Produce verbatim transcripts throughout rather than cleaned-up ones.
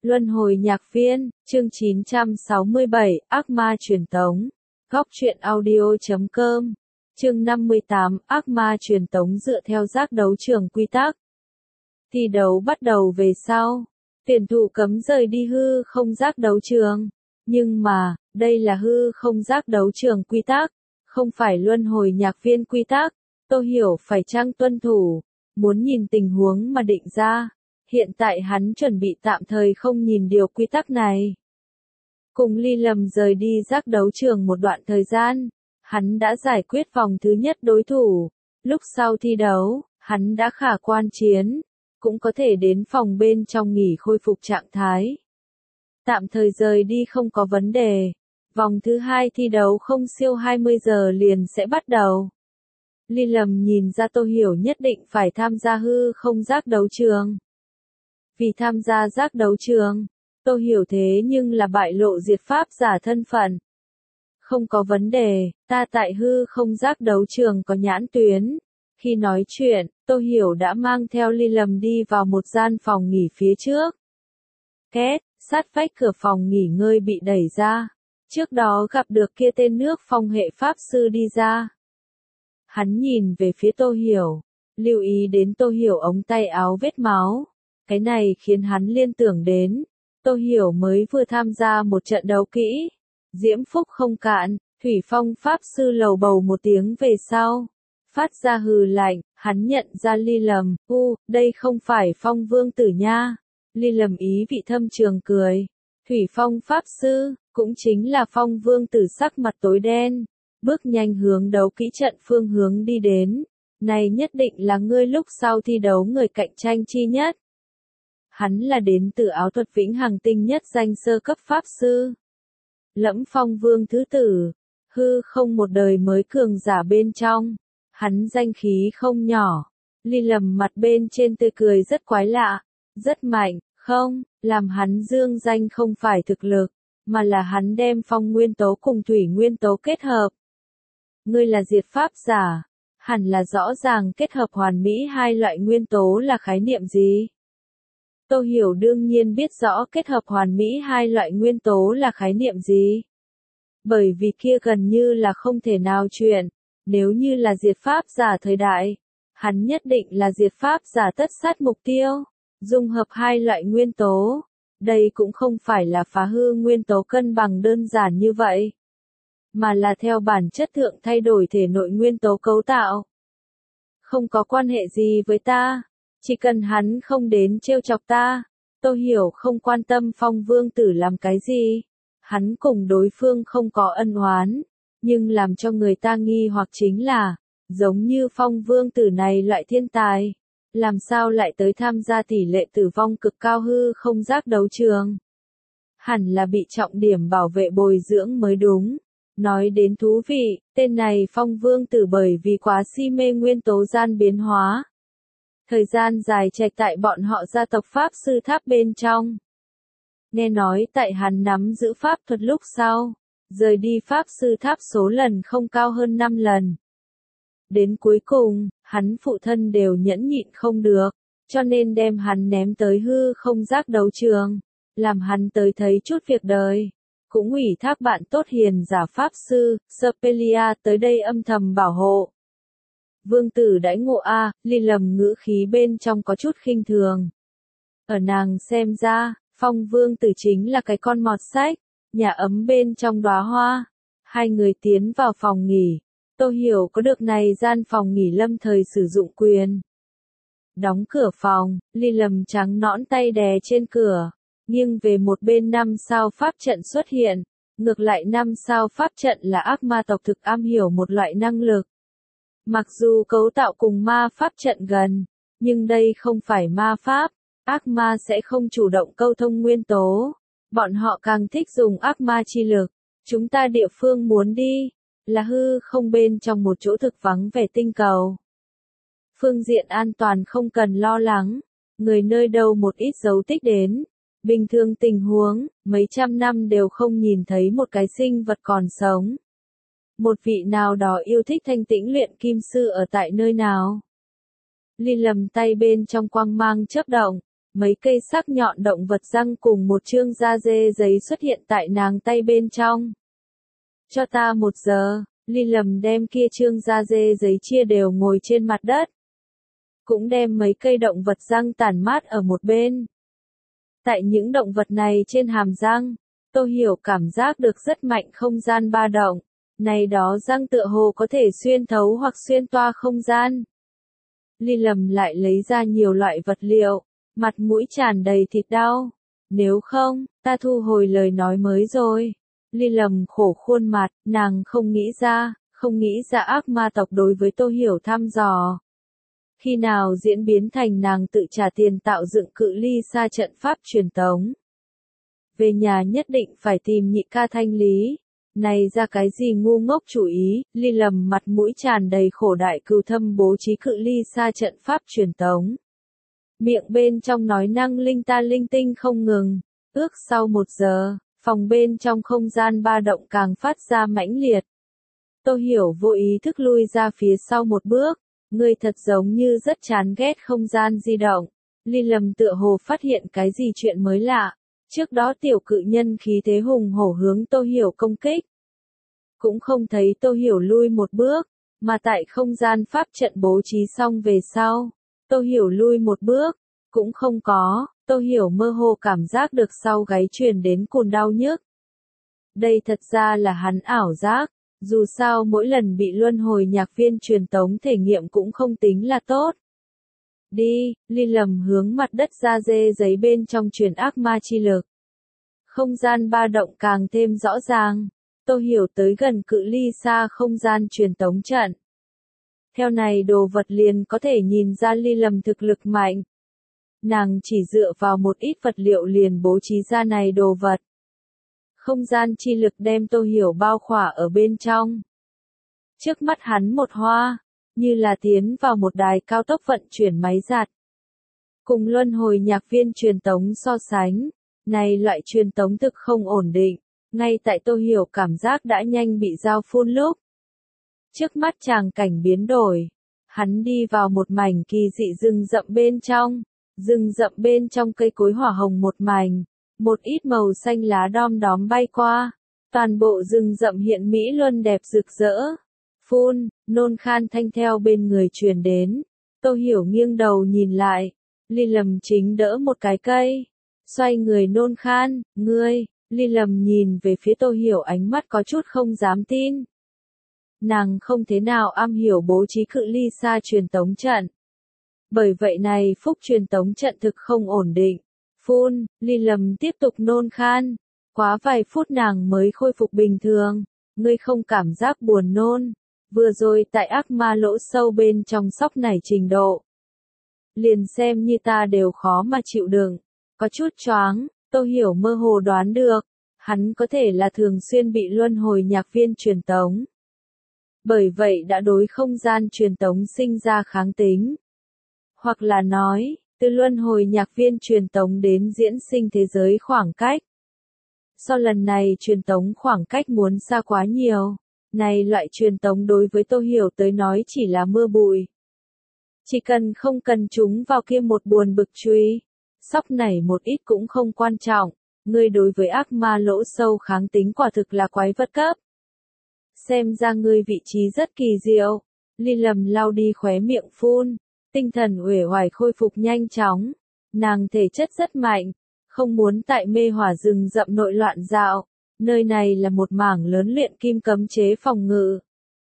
Luân hồi nhạc viên, chương chín trăm sáu mươi bảy, ác ma truyền tống. Góc truyện audio chấm com. Chương năm mươi tám, ác ma truyền tống dựa theo giác đấu trường quy tắc. Thi đấu bắt đầu về sau. Tuyển thủ cấm rời đi hư không giác đấu trường. Nhưng mà, đây là hư không giác đấu trường quy tắc, không phải luân hồi nhạc viên quy tắc. Tôi hiểu phải chăng tuân thủ, muốn nhìn tình huống mà định ra. Hiện tại hắn chuẩn bị tạm thời không nhìn điều quy tắc này. Cùng Ly Lầm rời đi giác đấu trường một đoạn thời gian, hắn đã giải quyết vòng thứ nhất đối thủ. Lúc sau thi đấu, hắn đã khả quan chiến, cũng có thể đến phòng bên trong nghỉ khôi phục trạng thái. Tạm thời rời đi không có vấn đề. Vòng thứ hai thi đấu không siêu hai mươi giờ liền sẽ bắt đầu. Ly Lầm nhìn ra Tô Hiểu nhất định phải tham gia hư không giác đấu trường. Vì tham gia giác đấu trường, Tô Hiểu thế nhưng là bại lộ diệt pháp giả thân phận. Không có vấn đề, ta tại hư không giác đấu trường có nhãn tuyến. Khi nói chuyện, Tô Hiểu đã mang theo Ly Lầm đi vào một gian phòng nghỉ phía trước. Két, sát vách cửa phòng nghỉ ngơi bị đẩy ra. Trước đó gặp được kia tên nước phong hệ pháp sư đi ra. Hắn nhìn về phía Tô Hiểu, lưu ý đến Tô Hiểu ống tay áo vết máu. Cái này khiến hắn liên tưởng đến, Tô Hiểu mới vừa tham gia một trận đấu kỹ. Diễm phúc không cạn, Thủy Phong Pháp Sư lầu bầu một tiếng về sau. Phát ra hừ lạnh, hắn nhận ra Ly Lầm, u, đây không phải Phong Vương Tử nha. Ly Lầm ý vị thâm trường cười. Thủy Phong Pháp Sư, cũng chính là Phong Vương Tử sắc mặt tối đen. Bước nhanh hướng đấu kỹ trận phương hướng đi đến. Này nhất định là ngươi lúc sau thi đấu người cạnh tranh chi nhất. Hắn là đến từ áo thuật vĩnh hằng tinh nhất danh sơ cấp pháp sư. Lẫm Phong Vương thứ tử, hư không một đời mới cường giả bên trong. Hắn danh khí không nhỏ. Ly Lầm mặt bên trên tươi cười rất quái lạ, rất mạnh, không, làm hắn dương danh không phải thực lực, mà là hắn đem phong nguyên tố cùng thủy nguyên tố kết hợp. Ngươi là diệt pháp giả, hẳn là rõ ràng kết hợp hoàn mỹ hai loại nguyên tố là khái niệm gì? Tô Hiểu đương nhiên biết rõ kết hợp hoàn mỹ hai loại nguyên tố là khái niệm gì. Bởi vì kia gần như là không thể nào chuyện, nếu như là diệt pháp giả thời đại, hắn nhất định là diệt pháp giả tất sát mục tiêu, dung hợp hai loại nguyên tố. Đây cũng không phải là phá hư nguyên tố cân bằng đơn giản như vậy, mà là theo bản chất thượng thay đổi thể nội nguyên tố cấu tạo. Không có quan hệ gì với ta. Chỉ cần hắn không đến trêu chọc ta, Tô Hiểu không quan tâm Phong Vương Tử làm cái gì. Hắn cùng đối phương không có ân oán, nhưng làm cho người ta nghi hoặc chính là, giống như Phong Vương Tử này loại thiên tài, làm sao lại tới tham gia tỷ lệ tử vong cực cao hư không giác đấu trường. Hẳn là bị trọng điểm bảo vệ bồi dưỡng mới đúng. Nói đến thú vị, tên này Phong Vương Tử bởi vì quá si mê nguyên tố gian biến hóa. Thời gian dài trạch tại bọn họ gia tộc Pháp Sư Tháp bên trong. Nghe nói tại hắn nắm giữ Pháp thuật lúc sau, rời đi Pháp Sư Tháp số lần không cao hơn năm lần. Đến cuối cùng, hắn phụ thân đều nhẫn nhịn không được, cho nên đem hắn ném tới hư không giác đấu trường, làm hắn tới thấy chút việc đời. Cũng ủy thác bạn tốt hiền giả Pháp Sư, Spelia tới đây âm thầm bảo hộ. Vương Tử đãi ngộ a, Ly Lầm ngữ khí bên trong có chút khinh thường. Ở nàng xem ra, Phong Vương Tử chính là cái con mọt sách, nhà ấm bên trong đóa hoa. Hai người tiến vào phòng nghỉ. Tô Hiểu có được này gian phòng nghỉ lâm thời sử dụng quyền. Đóng cửa phòng, Ly Lầm trắng nõn tay đè trên cửa, nghiêng về một bên năm sao pháp trận xuất hiện. Ngược lại năm sao pháp trận là ác ma tộc thực am hiểu một loại năng lực. Mặc dù cấu tạo cùng ma pháp trận gần, nhưng đây không phải ma pháp, ác ma sẽ không chủ động câu thông nguyên tố. Bọn họ càng thích dùng ác ma chi lực. Chúng ta địa phương muốn đi, là hư không bên trong một chỗ thực vắng vẻ tinh cầu. Phương diện an toàn không cần lo lắng, người nơi đâu một ít dấu tích đến. Bình thường tình huống, mấy trăm năm đều không nhìn thấy một cái sinh vật còn sống. Một vị nào đó yêu thích thanh tĩnh luyện kim sư ở tại nơi nào? Ly Lầm tay bên trong quang mang chớp động, mấy cây sắc nhọn động vật răng cùng một chương da dê giấy xuất hiện tại nàng tay bên trong. Cho ta một giờ, Ly Lầm đem kia chương da dê giấy chia đều ngồi trên mặt đất. Cũng đem mấy cây động vật răng tản mát ở một bên. Tại những động vật này trên hàm răng, Tô Hiểu cảm giác được rất mạnh không gian ba động. Này đó răng tựa hồ có thể xuyên thấu hoặc xuyên toa không gian. Ly Lầm lại lấy ra nhiều loại vật liệu, mặt mũi tràn đầy thịt đau. Nếu không, ta thu hồi lời nói mới rồi. Ly Lầm khổ khuôn mặt, nàng không nghĩ ra, không nghĩ ra ác ma tộc đối với Tô Hiểu thăm dò. Khi nào diễn biến thành nàng tự trả tiền tạo dựng cự ly xa trận pháp truyền tống. Về nhà nhất định phải tìm nhị ca thanh lý. Này ra cái gì ngu ngốc chủ ý, Ly Lầm mặt mũi tràn đầy khổ đại cừu thâm bố trí cự ly xa trận pháp truyền tống. Miệng bên trong nói năng linh ta linh tinh không ngừng, ước sau một giờ, phòng bên trong không gian ba động càng phát ra mãnh liệt. Tô Hiểu vô ý thức lui ra phía sau một bước, người thật giống như rất chán ghét không gian di động. Ly Lầm tựa hồ phát hiện cái gì chuyện mới lạ. Trước đó tiểu cự nhân khí thế hùng hổ hướng Tô Hiểu công kích. Cũng không thấy Tô Hiểu lui một bước, mà tại không gian pháp trận bố trí xong về sau. Tô Hiểu lui một bước, cũng không có, Tô Hiểu mơ hồ cảm giác được sau gáy truyền đến cồn đau nhức. Đây thật ra là hắn ảo giác, dù sao mỗi lần bị luân hồi nhạc viên truyền tống thể nghiệm cũng không tính là tốt. Đi, Ly Lầm hướng mặt đất ra dê giấy bên trong truyền ác ma chi lực. Không gian ba động càng thêm rõ ràng. Tô Hiểu tới gần cự ly xa không gian truyền tống trận. Theo này đồ vật liền có thể nhìn ra Ly Lầm thực lực mạnh. Nàng chỉ dựa vào một ít vật liệu liền bố trí ra này đồ vật. Không gian chi lực đem Tô Hiểu bao khỏa ở bên trong. Trước mắt hắn một hoa, như là tiến vào một đài cao tốc vận chuyển máy giặt. Cùng luân hồi nhạc viên truyền tống so sánh, này loại truyền tống thực không ổn định, ngay tại Tô Hiểu cảm giác đã nhanh bị dao phun lúc. Trước mắt tràng cảnh biến đổi, hắn đi vào một mảnh kỳ dị rừng rậm bên trong, rừng rậm bên trong cây cối hỏa hồng một mảnh, một ít màu xanh lá đom đóm bay qua, toàn bộ rừng rậm hiện mỹ luân đẹp rực rỡ. Phun, nôn khan thanh theo bên người truyền đến. Tô Hiểu nghiêng đầu nhìn lại. Ly Lầm chính đỡ một cái cây. Xoay người nôn khan, ngươi. Ly Lầm nhìn về phía Tô Hiểu ánh mắt có chút không dám tin. Nàng không thế nào am hiểu bố trí cự ly xa truyền tống trận. Bởi vậy này phúc truyền tống trận thực không ổn định. Phun, Ly Lầm tiếp tục nôn khan. Quá vài phút nàng mới khôi phục bình thường. Ngươi không cảm giác buồn nôn. Vừa rồi tại ác ma lỗ sâu bên trong sóc nảy trình độ. Liền xem như ta đều khó mà chịu đựng. Có chút choáng, Tô Hiểu mơ hồ đoán được. Hắn có thể là thường xuyên bị luân hồi nhạc viên truyền tống. Bởi vậy đã đối không gian truyền tống sinh ra kháng tính. Hoặc là nói, từ luân hồi nhạc viên truyền tống đến diễn sinh thế giới khoảng cách. Sau lần này truyền tống khoảng cách muốn xa quá nhiều. Này loại truyền tống đối với Tô Hiểu tới nói chỉ là mưa bụi. Chỉ cần không cần chúng vào kia một buồn bực truy. Sóc nảy một ít cũng không quan trọng. Ngươi đối với ác ma lỗ sâu kháng tính quả thực là quái vật cấp. Xem ra ngươi vị trí rất kỳ diệu. Ly Lầm lau đi khóe miệng phun. Tinh thần uể oải khôi phục nhanh chóng. Nàng thể chất rất mạnh. Không muốn tại mê hỏa rừng rậm nội loạn dạo. Nơi này là một mảng lớn luyện kim cấm chế phòng ngự.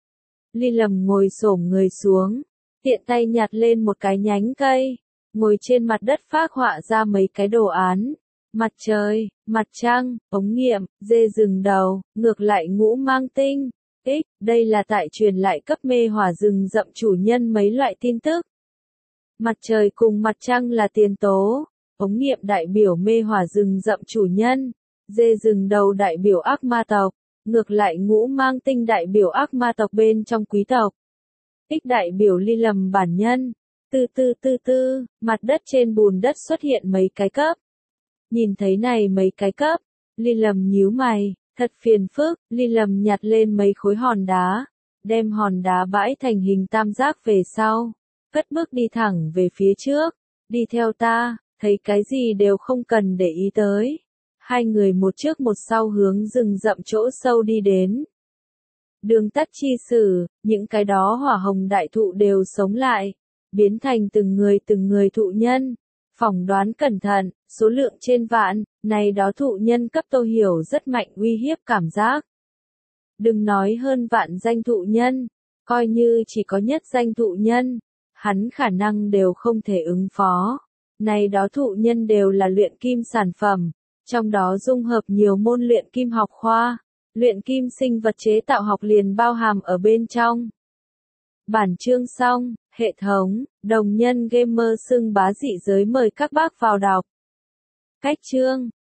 Ly Lầm ngồi xổm người xuống, tiện tay nhặt lên một cái nhánh cây, ngồi trên mặt đất phác họa ra mấy cái đồ án. Mặt trời, mặt trăng, ống nghiệm, dê rừng đầu, ngược lại ngũ mang tinh. Ích, đây là tại truyền lại cấp mê hỏa rừng rậm chủ nhân mấy loại tin tức. Mặt trời cùng mặt trăng là tiền tố, ống nghiệm đại biểu mê hỏa rừng rậm chủ nhân. Dê rừng đầu đại biểu ác ma tộc, ngược lại ngũ mang tinh đại biểu ác ma tộc bên trong quý tộc. Ích đại biểu Ly Lầm bản nhân. Tư tư tư tư, mặt đất trên bùn đất xuất hiện mấy cái cấp. Nhìn thấy này mấy cái cấp, Ly Lầm nhíu mày, thật phiền phức, Ly Lầm nhặt lên mấy khối hòn đá, đem hòn đá bãi thành hình tam giác về sau, cất bước đi thẳng về phía trước, đi theo ta. thấy cái gì đều không cần để ý tới. Hai người một trước một sau hướng rừng rậm chỗ sâu đi đến. Đường tắt chi sử, những cái đó hỏa hồng đại thụ đều sống lại, biến thành từng người từng người thụ nhân. Phỏng đoán cẩn thận, số lượng trên vạn, này đó thụ nhân cấp Tô Hiểu rất mạnh uy hiếp cảm giác. Đừng nói hơn vạn danh thụ nhân, coi như chỉ có nhất danh thụ nhân, hắn khả năng đều không thể ứng phó. Này đó thụ nhân đều là luyện kim sản phẩm, trong đó dung hợp nhiều môn luyện kim học khoa, luyện kim sinh vật chế tạo học liền bao hàm ở bên trong. Bản chương xong, hệ thống, đồng nhân gamer xưng bá dị giới mời các bác vào đọc. Cách chương